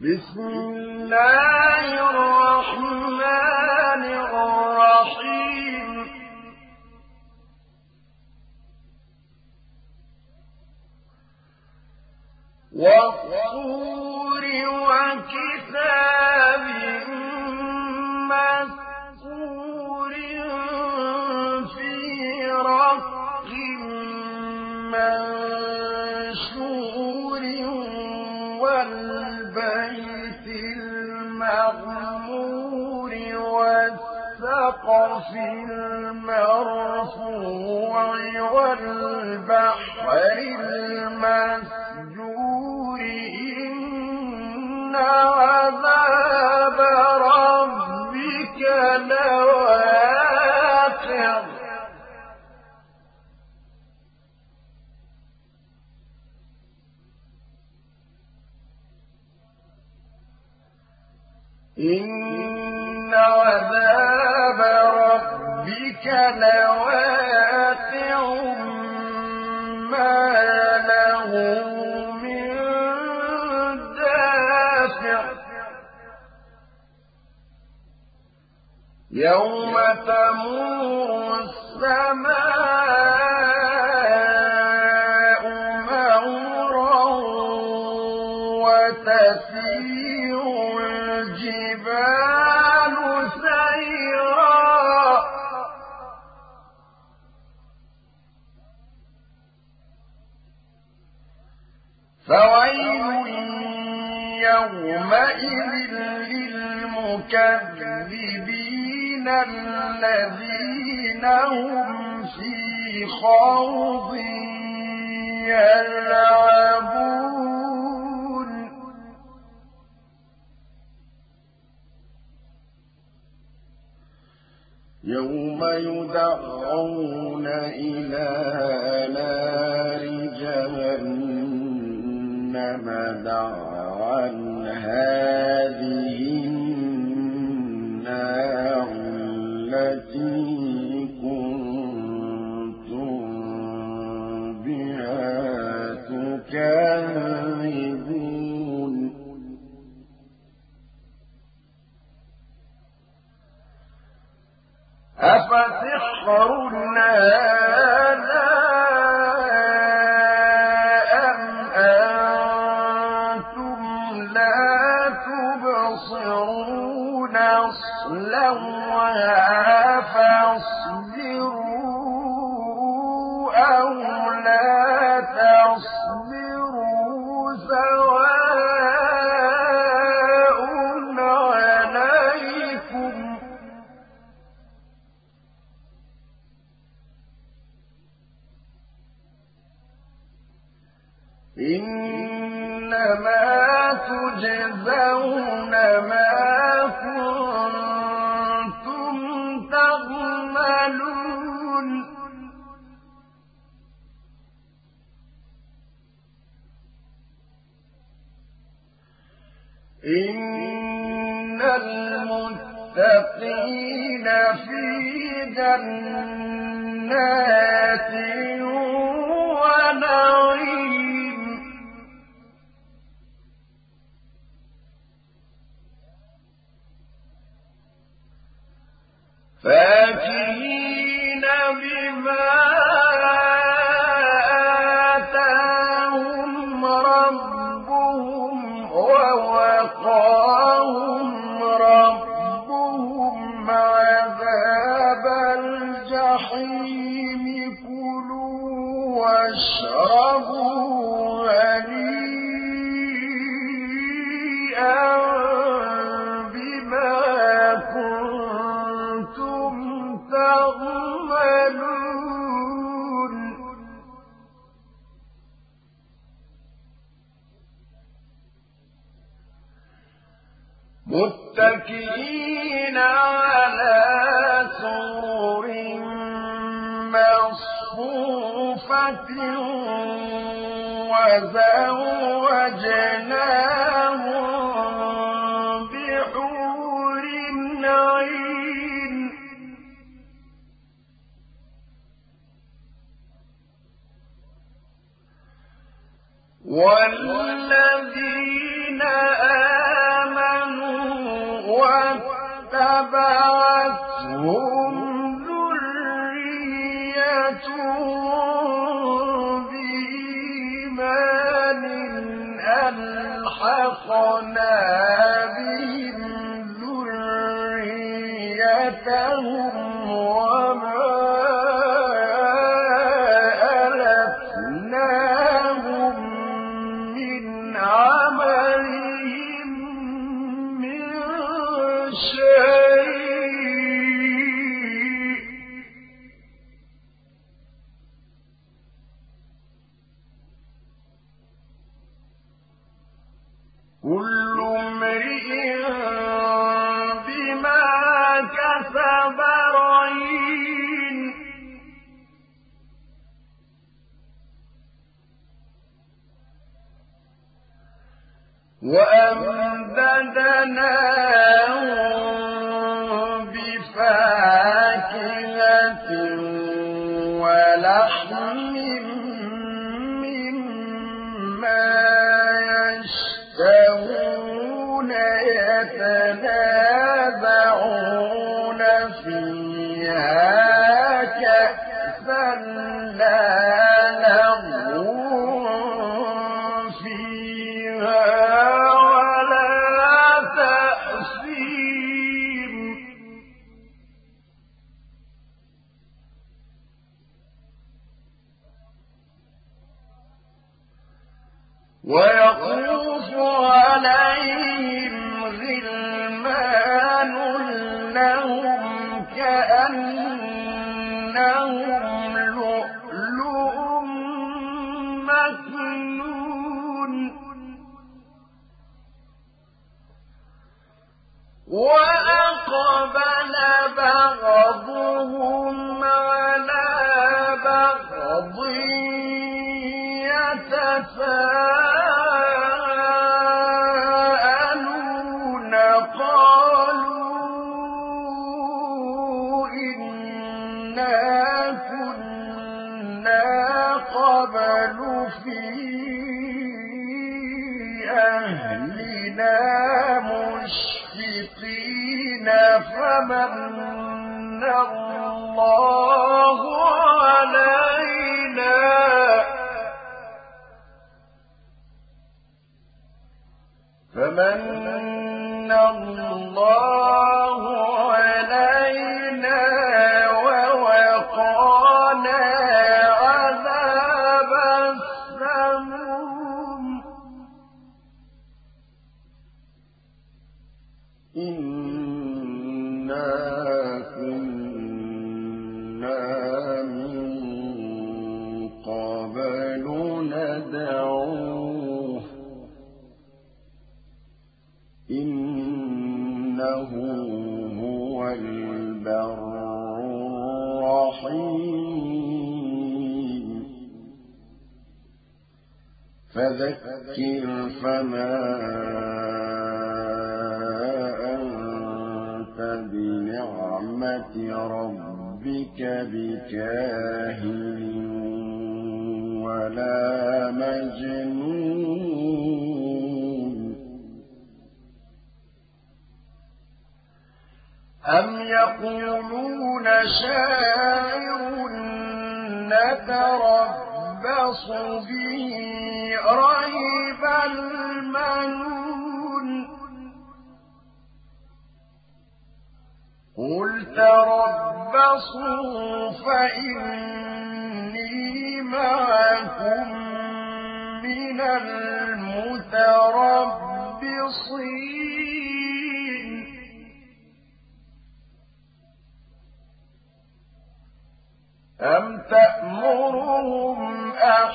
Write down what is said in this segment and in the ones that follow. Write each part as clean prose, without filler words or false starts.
بسم الله الرحمن الرحيم والطور وكتاب مسطور في رق منشور والبيت المعمور والسقف المرفوع والبحر المسجور إن عذاب ربك لواقع إن عذاب ربك لواقع ما له من دافع يوم تمور السماء مورا وتسير الجبال سيرا فويل يومئذ للمكذبين الذين هم في خوض يلعبون يوم يدعون إلى نار جهنم دعا هذه النار التي كنتم بها تكذبون أفسحر هذا أم أنتم لا تبصرون اصلوها فاصبروا أو لا تصبروا سواء عليكم إنما تجزون ما كنتم تعملون إن المتقين في جنات ونعيم فاكهين بما آتاهم ربهم ووقاهم ربهم عذاب الجحيم كلوا واشربوا هنيئا بما كنتم تعملون متكئين على سرر مصفوفة وزوجناهم بحور عين والذين اتبعتهم ذريتهم بإيمان ألحقنا بهم ذريتهم وما ألتناهم من عملهم من شيء كل امرئ بما كسب رهين وأمددناهم بفاكهة ولحم مما يشتهون يتنازعون فيها كأسا لا لغو فيها ولا تأثيم ويطوف عليهم غلمان لهم كأنهم لؤلؤ مكنون وأقبل بعضهم على بعض يتساءلون قالوا إنا كنا قبل في أهلنا مشفقين فمن الله علينا ووقانا عذاب السموم إنا كنا من قبل ندعوه إنه هو البر الرحيم فذكر فما أنت بنعمة ربك بكاهن ولا مجنون أم يقولون شاعر نتربص به ريب المنون قل تربصوا فإني معكم من المتربصين أم تأمرهم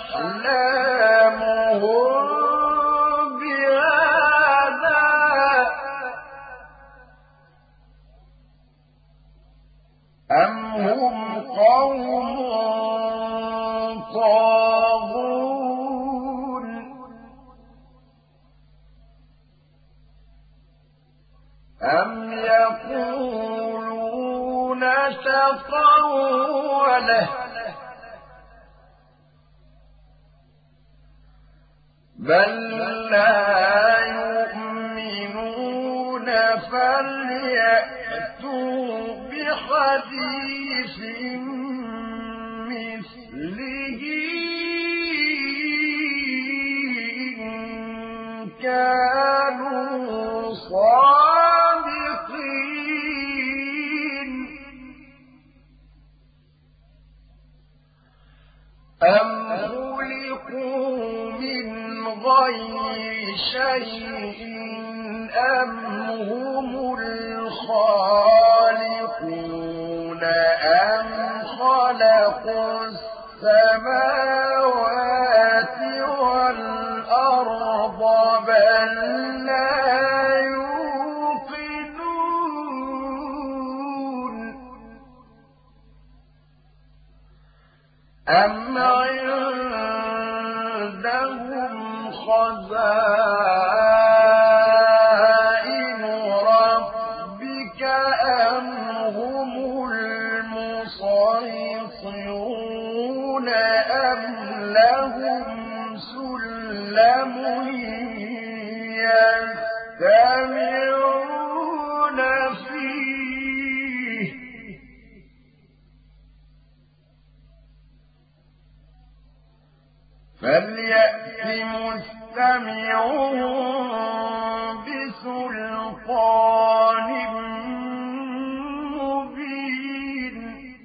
أحلامهم بهذا أم هم قوم طاغون أم يقولون تقوله بل لا يؤمنون فليأتوا حديث مثله إن كانوا صادقين أم خلقوا من غير شيء أم هم الخالقون أم خلقوا السماوات والأرض بل لا يوقنون أم عندهم خزائن ربك أم هم المسيطرون أم لهم سلم يستمعون فيه فليأت مستمعهم بسلطان مبين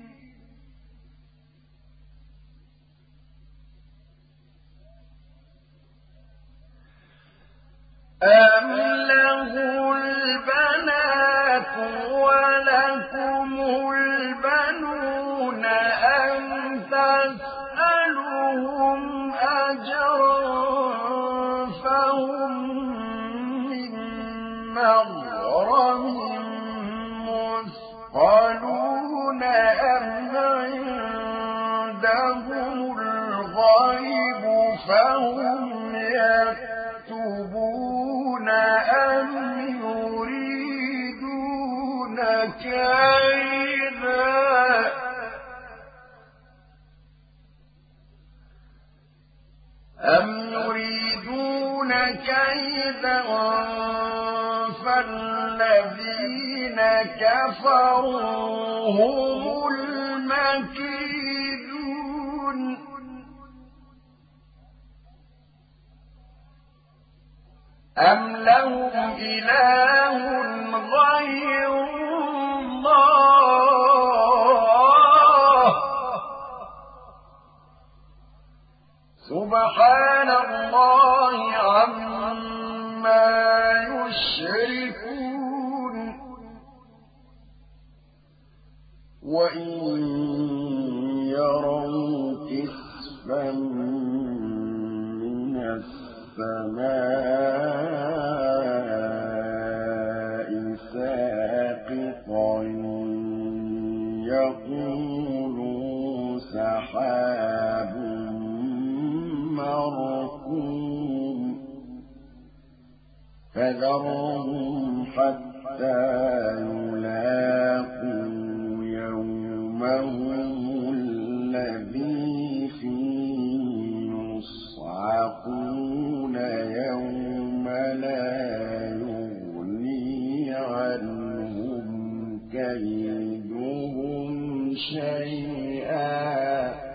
أم له البنات ولكم البنون أم تسألهم أجرا فهم من مغرم مثقلون أم عندهم الغيب فهم يكتبون أم يريدون كيدا فالذين كفروا هم المكيدون أم لهم إله غير الله سبحان الله عما يشركون وإن يروا كسفا من السماء ساقطا يقولوا سحاب مركوم فذرهم حتى يلاقوا يومهم الذي فيه يصعقون يوم لا يغني عنهم كيدهم شيئا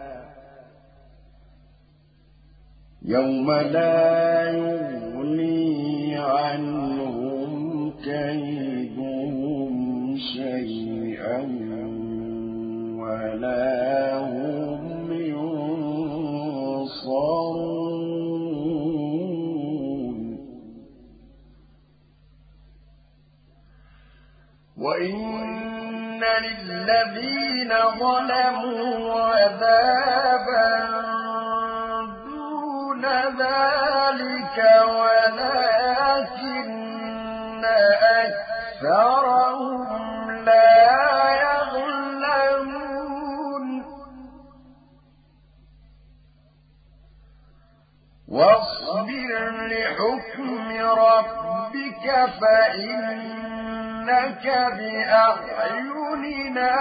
يوم لا يغني عنهم كيدهم شيئا ولا هم ينصرون وإن للذين ظلموا عذابا ذلك ولكن أكثرهم لا يعلمون واصبر لحكم ربك فإنك بأعيننا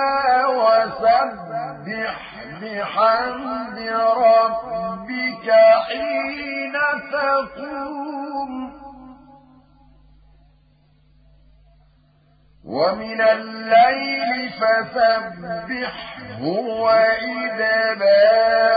وسبح بحمد ربك حين تقوم ومن الليل فسبحه وإدبار